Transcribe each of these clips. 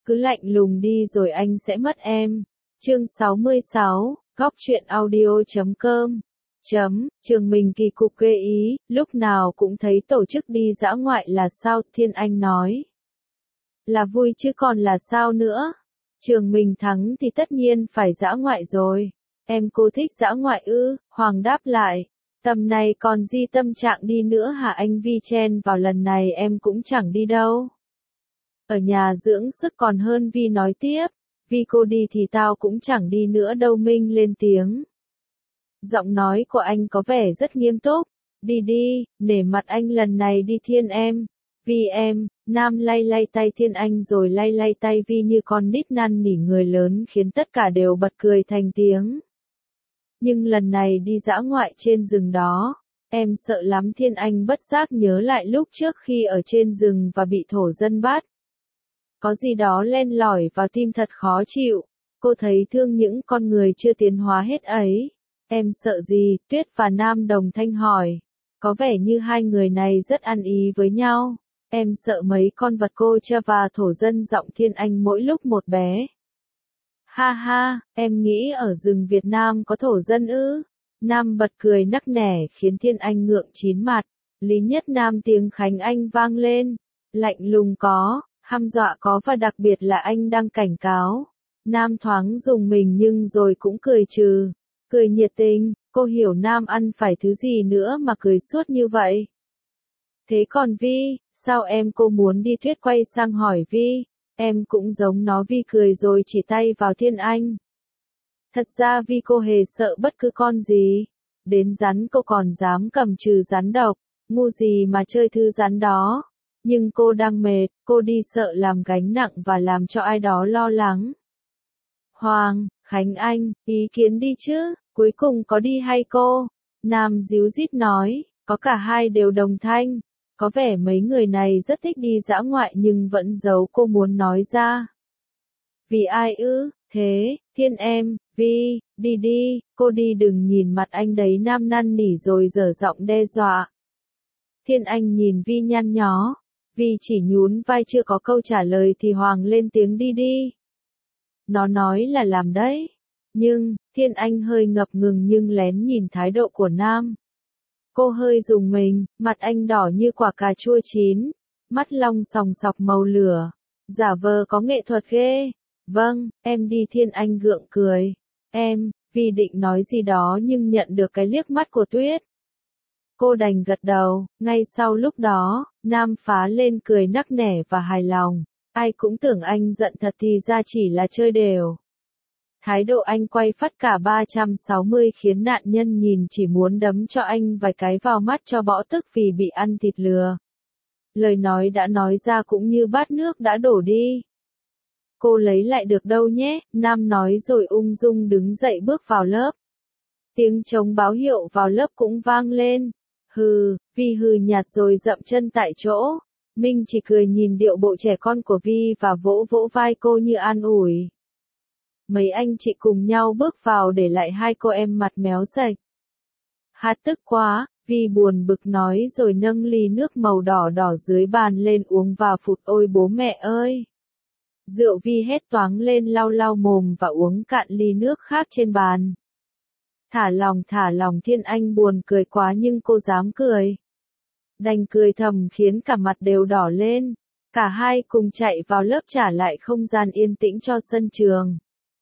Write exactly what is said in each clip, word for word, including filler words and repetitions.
Cứ lạnh lùng đi rồi anh sẽ mất em. Chương sáu mươi sáu, góc truyện audio chấm com. Chấm, Trường Mình kỳ cục ghê ý, lúc nào cũng thấy tổ chức đi dã ngoại là sao, Thiên Anh nói. Là vui chứ còn là sao nữa. Trường Mình thắng thì tất nhiên phải dã ngoại rồi. Em cô thích dã ngoại ư, Hoàng đáp lại. Tầm này còn gì tâm trạng đi nữa hả anh Vi chen vào, lần này em cũng chẳng đi đâu. Ở nhà dưỡng sức còn hơn. Vi nói tiếp. Vi cô đi thì tao cũng chẳng đi nữa đâu. Minh lên tiếng. Giọng nói của anh có vẻ rất nghiêm túc. Đi đi, nể mặt anh lần này đi Thiên em. Vi em, Nam lay lay tay Thiên Anh rồi lay lay tay Vi như con nít năn nỉ người lớn khiến tất cả đều bật cười thành tiếng. Nhưng lần này đi dã ngoại trên rừng đó, em sợ lắm. Thiên Anh bất giác nhớ lại lúc trước khi ở trên rừng và bị thổ dân bắt. Có gì đó len lỏi vào tim thật khó chịu. Cô thấy thương những con người chưa tiến hóa hết ấy. Em sợ gì? Tuyết và Nam đồng thanh hỏi. Có vẻ như hai người này rất ăn ý với nhau. Em sợ mấy con vật cô cha và thổ dân. Giọng Thiên Anh mỗi lúc một bé. Ha ha, em nghĩ ở rừng Việt Nam có thổ dân ư? Nam bật cười nắc nẻ khiến Thiên Anh ngượng chín mặt. Lý Nhất Nam tiếng Khánh Anh vang lên. Lạnh lùng có, hăm dọa có và đặc biệt là anh đang cảnh cáo. Nam thoáng dùng mình nhưng rồi cũng cười trừ. Cười nhiệt tình, cô hiểu Nam ăn phải thứ gì nữa mà cười suốt như vậy. Thế còn Vi, sao em cô muốn đi? Tuyết quay sang hỏi Vi. Em cũng giống nó. Vi cười rồi chỉ tay vào Thiên Anh. Thật ra Vi cô hề sợ bất cứ con gì. Đến rắn cô còn dám cầm trừ rắn độc. Ngu gì mà chơi thứ rắn đó. Nhưng cô đang mệt, cô đi sợ làm gánh nặng và làm cho ai đó lo lắng. Hoàng, Khánh Anh, ý kiến đi chứ, cuối cùng có đi hay cô? Nam díu dít nói, có cả hai đều đồng thanh. Có vẻ mấy người này rất thích đi dã ngoại nhưng vẫn giấu cô muốn nói ra. Vì ai ư? Thế, Thiên em, Vi, đi đi, cô đi đừng nhìn mặt anh đấy. Nam năn nỉ rồi giở giọng đe dọa. Thiên Anh nhìn Vi nhăn nhó. Vi chỉ nhún vai chưa có câu trả lời thì Hoàng lên tiếng. Đi đi. Nó nói là làm đấy. Nhưng, Thiên Anh hơi ngập ngừng nhưng lén nhìn thái độ của Nam. Cô hơi rùng mình, mặt anh đỏ như quả cà chua chín, mắt long sòng sọc màu lửa. Giả vờ có nghệ thuật ghê. Vâng, em đi. Thiên Anh gượng cười. Em, Vi định nói gì đó nhưng nhận được cái liếc mắt của Tuyết. Cô đành gật đầu. Ngay sau lúc đó, Nam phá lên cười nắc nẻ và hài lòng. Ai cũng tưởng anh giận thật thì ra chỉ là chơi đều. Thái độ anh quay phắt cả ba trăm sáu mươi khiến nạn nhân nhìn chỉ muốn đấm cho anh vài cái vào mắt cho bỏ tức vì bị ăn thịt lừa. Lời nói đã nói ra cũng như bát nước đã đổ đi. Cô lấy lại được đâu nhé, Nam nói rồi ung dung đứng dậy bước vào lớp. Tiếng trống báo hiệu vào lớp cũng vang lên. Hừ, Vi hừ nhạt rồi dậm chân tại chỗ. Minh chỉ cười nhìn điệu bộ trẻ con của Vi và vỗ vỗ vai cô như an ủi. Mấy anh chị cùng nhau bước vào để lại hai cô em mặt méo sạch. Hát tức quá, Vi buồn bực nói rồi nâng ly nước màu đỏ đỏ dưới bàn lên uống và phụt. Ôi bố mẹ ơi! Rượu. Vi hét toáng lên lau lau mồm và uống cạn ly nước khác trên bàn. Thả lòng thả lòng. Thiên Anh buồn cười quá nhưng cô dám cười. Đành cười thầm khiến cả mặt đều đỏ lên. Cả hai cùng chạy vào lớp trả lại không gian yên tĩnh cho sân trường.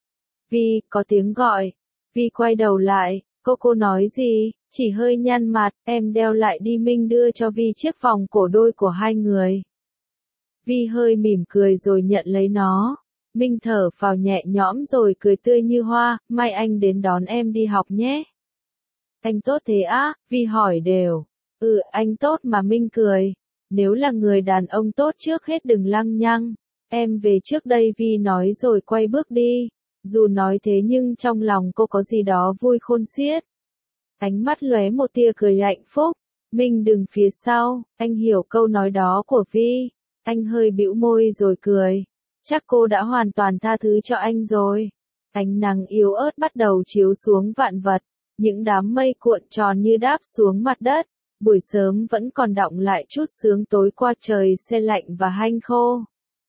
Vi, có tiếng gọi. Vi quay đầu lại, cô cô nói gì? Chỉ hơi nhăn mặt. Em đeo lại đi. Minh đưa cho Vi chiếc vòng cổ đôi của hai người. Vi hơi mỉm cười rồi nhận lấy nó. Minh thở phào nhẹ nhõm rồi cười tươi như hoa. Mai anh đến đón em đi học nhé. Anh tốt thế á? Vi hỏi đều. Ừ, anh tốt mà. Minh cười. Nếu là người đàn ông tốt trước hết đừng lăng nhăng. Em về trước đây. Vi nói rồi quay bước đi. Dù nói thế nhưng trong lòng cô có gì đó vui khôn xiết. Ánh mắt lóe một tia cười hạnh phúc. Minh đứng phía sau, anh hiểu câu nói đó của Vi. Anh hơi bĩu môi rồi cười. Chắc cô đã hoàn toàn tha thứ cho anh rồi. Ánh nắng yếu ớt bắt đầu chiếu xuống vạn vật. Những đám mây cuộn tròn như đáp xuống mặt đất. Buổi sớm vẫn còn đọng lại chút sương tối qua, trời se lạnh và hanh khô.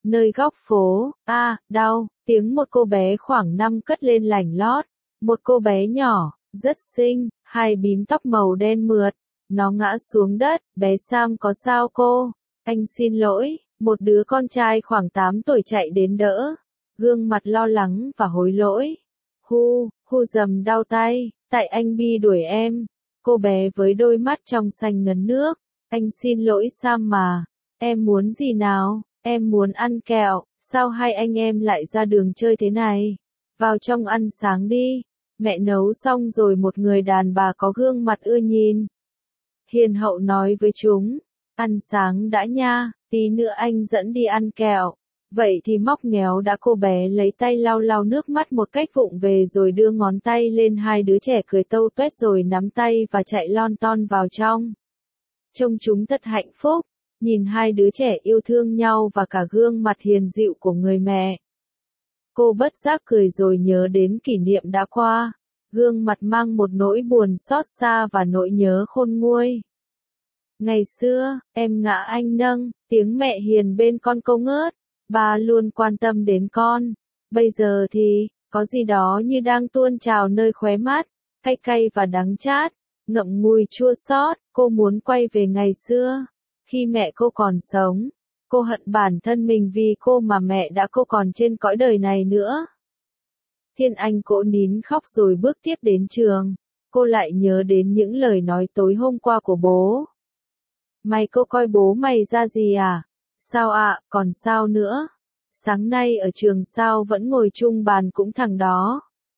Nơi góc phố, a, à, đau, tiếng một cô bé khoảng năm cất lên lành lót. Một cô bé nhỏ, rất xinh, hai bím tóc màu đen mượt. Nó ngã xuống đất, bé Sam có sao cô? Anh xin lỗi, một đứa con trai khoảng tám tuổi chạy đến đỡ. Gương mặt lo lắng và hối lỗi. Hu, hu dầm đau tay, tại anh Bi đuổi em. Cô bé với đôi mắt trong xanh ngấn nước. Anh xin lỗi Sam mà. Em muốn gì nào? Em muốn ăn kẹo. Sao hai anh em lại ra đường chơi thế này? Vào trong ăn sáng đi. Mẹ nấu xong rồi, một người đàn bà có gương mặt ưa nhìn hiền hậu nói với chúng. Ăn sáng đã nha, tí nữa anh dẫn đi ăn kẹo. Vậy thì móc nghéo đã, cô bé lấy tay lau lau nước mắt một cách vụng về rồi đưa ngón tay lên, hai đứa trẻ cười tâu tuét rồi nắm tay và chạy lon ton vào trong. Trông chúng thật hạnh phúc, nhìn hai đứa trẻ yêu thương nhau và cả gương mặt hiền dịu của người mẹ. Cô bất giác cười rồi nhớ đến kỷ niệm đã qua, gương mặt mang một nỗi buồn xót xa và nỗi nhớ khôn nguôi. Ngày xưa, em ngã anh nâng, tiếng mẹ hiền bên con câu ngớt, ba luôn quan tâm đến con. Bây giờ thì, có gì đó như đang tuôn trào nơi khóe mắt, cay cay và đắng chát, ngậm ngùi chua xót. Cô muốn quay về ngày xưa, khi mẹ cô còn sống. Cô hận bản thân mình vì cô mà mẹ đã cô còn trên cõi đời này nữa. Thiên Anh cỗ nín khóc rồi bước tiếp đến trường. Cô lại nhớ đến những lời nói tối hôm qua của bố. Mày cô coi bố mày ra gì à? Sao ạ, à, còn sao nữa? Sáng nay ở trường sao vẫn ngồi chung bàn cũng thằng đó.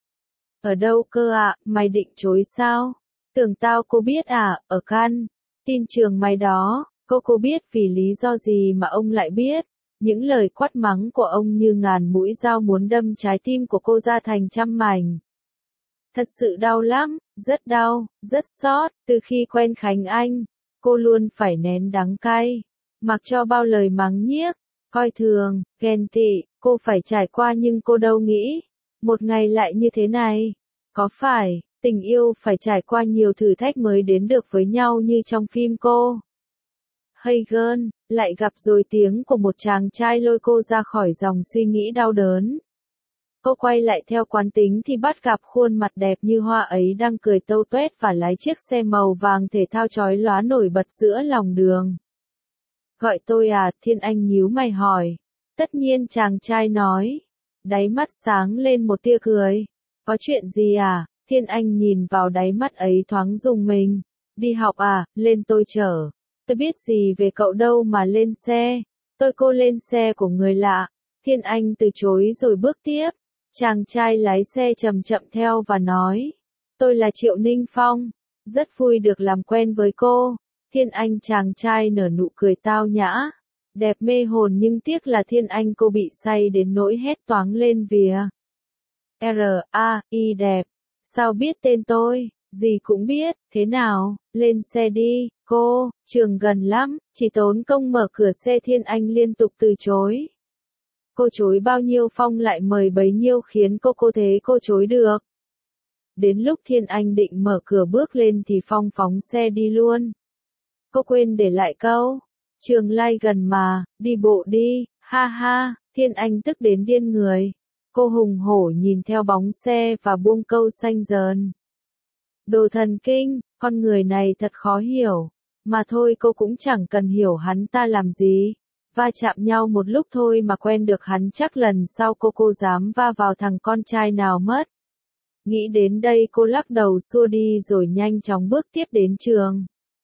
Ở đâu cơ ạ, à? Mày định chối sao? Tưởng tao cô biết à, ở căn tin trường mày đó. Cô cô biết vì lý do gì mà ông lại biết. Những lời quát mắng của ông như ngàn mũi dao muốn đâm trái tim của cô ra thành trăm mảnh. Thật sự đau lắm, rất đau, rất xót. Từ khi quen Khánh Anh, cô luôn phải nén đắng cay, mặc cho bao lời mắng nhiếc, coi thường, ghen tị, cô phải trải qua, nhưng cô đâu nghĩ một ngày lại như thế này. Có phải, tình yêu phải trải qua nhiều thử thách mới đến được với nhau như trong phim cô. Hey girl, lại gặp rồi, tiếng của một chàng trai lôi cô ra khỏi dòng suy nghĩ đau đớn. Cô quay lại theo quán tính thì bắt gặp khuôn mặt đẹp như hoa ấy đang cười tâu tuét và lái chiếc xe màu vàng thể thao chói lóa nổi bật giữa lòng đường. Gọi tôi à, Thiên Anh nhíu mày hỏi. Tất nhiên, chàng trai nói. Đáy mắt sáng lên một tia cười. Có chuyện gì à? Thiên Anh nhìn vào đáy mắt ấy thoáng rùng mình. Đi học à, lên tôi chở. Tôi biết gì về cậu đâu mà lên xe. Tôi cô lên xe của người lạ. Thiên Anh từ chối rồi bước tiếp. Chàng trai lái xe chậm chậm theo và nói. Tôi là Triệu Ninh Phong. Rất vui được làm quen với cô. Thiên Anh, chàng trai nở nụ cười tao nhã. Đẹp mê hồn, nhưng tiếc là Thiên Anh cô bị say đến nỗi hét toáng lên vía. R A I đẹp. Sao biết tên tôi? Gì cũng biết, thế nào, lên xe đi, cô, trường gần lắm, chỉ tốn công mở cửa xe. Thiên Anh liên tục từ chối. Cô chối bao nhiêu Phong lại mời bấy nhiêu, khiến cô cô thế cô chối được. Đến lúc Thiên Anh định mở cửa bước lên thì Phong phóng xe đi luôn. Cô quên để lại câu, trường lai gần mà, đi bộ đi, ha ha. Thiên Anh tức đến điên người. Cô hùng hổ nhìn theo bóng xe và buông câu xanh dờn. Đồ thần kinh, con người này thật khó hiểu. Mà thôi, cô cũng chẳng cần hiểu hắn ta làm gì. Va chạm nhau một lúc thôi mà quen được hắn, chắc lần sau cô cô dám va vào thằng con trai nào mất. Nghĩ đến đây cô lắc đầu xua đi rồi nhanh chóng bước tiếp đến trường.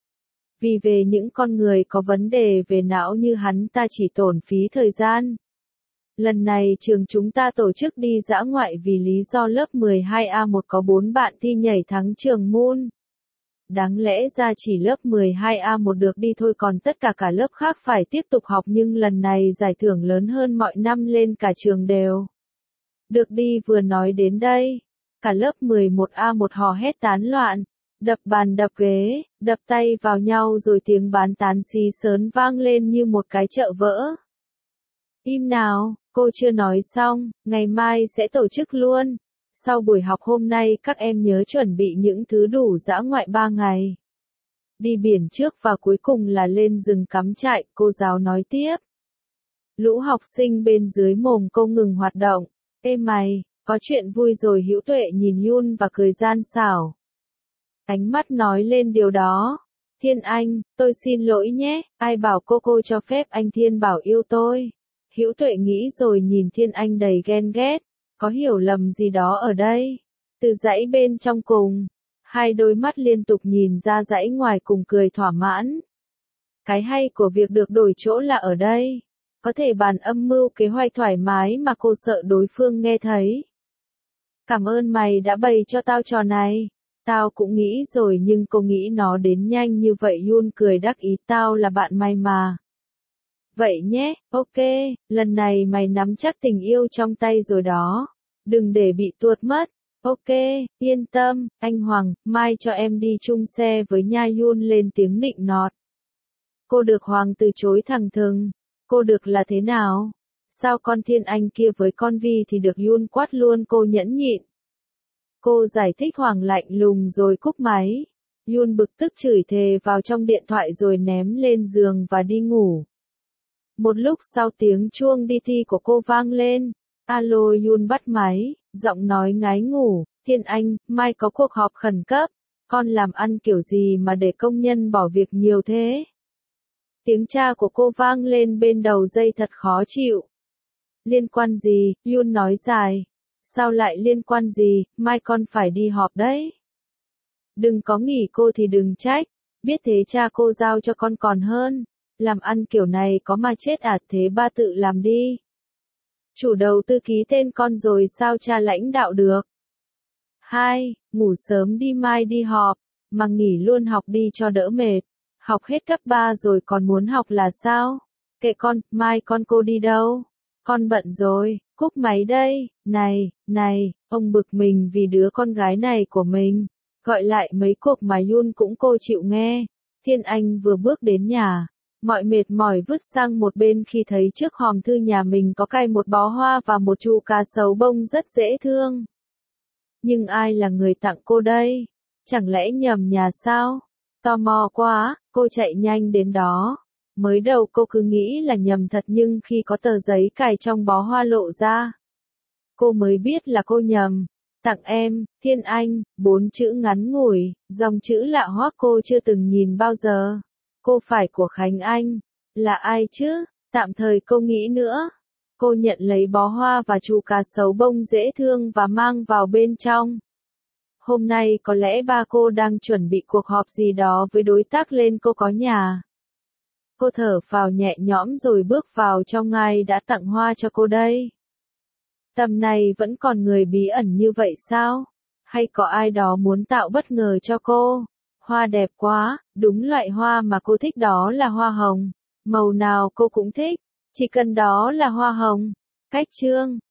Vì về những con người có vấn đề về não như hắn ta chỉ tổn phí thời gian. Lần này trường chúng ta tổ chức đi dã ngoại vì lý do lớp mười hai A một có bốn bạn thi nhảy thắng trường Moon. Đáng lẽ ra chỉ lớp mười hai A một được đi thôi, còn tất cả cả lớp khác phải tiếp tục học, nhưng lần này giải thưởng lớn hơn mọi năm lên cả trường đều được đi. Vừa nói đến đây, cả lớp mười một A một hò hét tán loạn, đập bàn đập ghế, đập tay vào nhau, rồi tiếng bán tán xí xớn vang lên như một cái chợ vỡ. Im nào, cô chưa nói xong, ngày mai sẽ tổ chức luôn. Sau buổi học hôm nay các em nhớ chuẩn bị những thứ đủ dã ngoại ba ngày. Đi biển trước và cuối cùng là lên rừng cắm trại, cô giáo nói tiếp. Lũ học sinh bên dưới mồm cô ngừng hoạt động. Ê mày, có chuyện vui rồi. Hữu Tuệ nhìn Yun và cười gian xảo. Ánh mắt nói lên điều đó. Thiên Anh, tôi xin lỗi nhé, ai bảo cô cô cho phép anh Thiên Bảo yêu tôi. Hữu Tuệ nghĩ rồi nhìn Thiên Anh đầy ghen ghét, có hiểu lầm gì đó ở đây. Từ dãy bên trong cùng, hai đôi mắt liên tục nhìn ra dãy ngoài cùng cười thỏa mãn. Cái hay của việc được đổi chỗ là ở đây. Có thể bàn âm mưu kế hoạch thoải mái mà cô sợ đối phương nghe thấy. Cảm ơn mày đã bày cho tao trò này. Tao cũng nghĩ rồi nhưng cô nghĩ nó đến nhanh như vậy. Yun cười đắc ý, tao là bạn mày mà. Vậy nhé, ok, lần này mày nắm chắc tình yêu trong tay rồi đó. Đừng để bị tuột mất. Ok, yên tâm, anh Hoàng, mai cho em đi chung xe với nha. Yun lên tiếng nịnh nọt. Cô được Hoàng từ chối thẳng thừng. Cô được là thế nào? Sao con Thiên Anh kia với con Vi thì được? Yun quát luôn. Cô nhẫn nhịn. Cô giải thích. Hoàng lạnh lùng rồi cúp máy. Yun bực tức chửi thề vào trong điện thoại rồi ném lên giường và đi ngủ. Một lúc sau tiếng chuông đi thi của cô vang lên. Alo. Yun bắt máy, giọng nói ngái ngủ. Thiên Anh, mai có cuộc họp khẩn cấp. Con làm ăn kiểu gì mà để công nhân bỏ việc nhiều thế? Tiếng cha của cô vang lên bên đầu dây thật khó chịu. Liên quan gì? Yun nói dài. Sao lại liên quan gì, mai con phải đi họp đấy. Đừng có nghỉ cô thì đừng trách, biết thế cha cô giao cho con còn hơn. Làm ăn kiểu này có mà chết à? Thế ba tự làm đi. Chủ đầu tư ký tên con rồi sao cha lãnh đạo được? Hai, ngủ sớm đi mai đi họp, mà nghỉ luôn học đi cho đỡ mệt. Học hết cấp ba rồi còn muốn học là sao? Kệ con, mai con cô đi đâu? Con bận rồi, cúp máy đây. Này, này, ông bực mình vì đứa con gái này của mình. Gọi lại mấy cuộc mà Yun cũng cô chịu nghe. Thiên Anh vừa bước đến nhà, mọi mệt mỏi vứt sang một bên khi thấy trước hòm thư nhà mình có cài một bó hoa và một chu cá sấu bông rất dễ thương. Nhưng ai là người tặng cô đây? Chẳng lẽ nhầm nhà sao? Tò mò quá, cô chạy nhanh đến đó. Mới đầu cô cứ nghĩ là nhầm thật nhưng khi có tờ giấy cài trong bó hoa lộ ra, cô mới biết là cô nhầm. Tặng em, Thiên Anh, bốn chữ ngắn ngủi, dòng chữ lạ hoắc cô chưa từng nhìn bao giờ. Cô phải của Khánh Anh. Là ai chứ? Tạm thời cô nghĩ nữa. Cô nhận lấy bó hoa và chu cá sấu bông dễ thương và mang vào bên trong. Hôm nay có lẽ ba cô đang chuẩn bị cuộc họp gì đó với đối tác nên cô có nhà. Cô thở phào nhẹ nhõm rồi bước vào trong. Ai đã tặng hoa cho cô đây? Tầm này vẫn còn người bí ẩn như vậy sao? Hay có ai đó muốn tạo bất ngờ cho cô? Hoa đẹp quá, đúng loại hoa mà cô thích, đó là hoa hồng. Màu nào cô cũng thích, chỉ cần đó là hoa hồng. Cách chương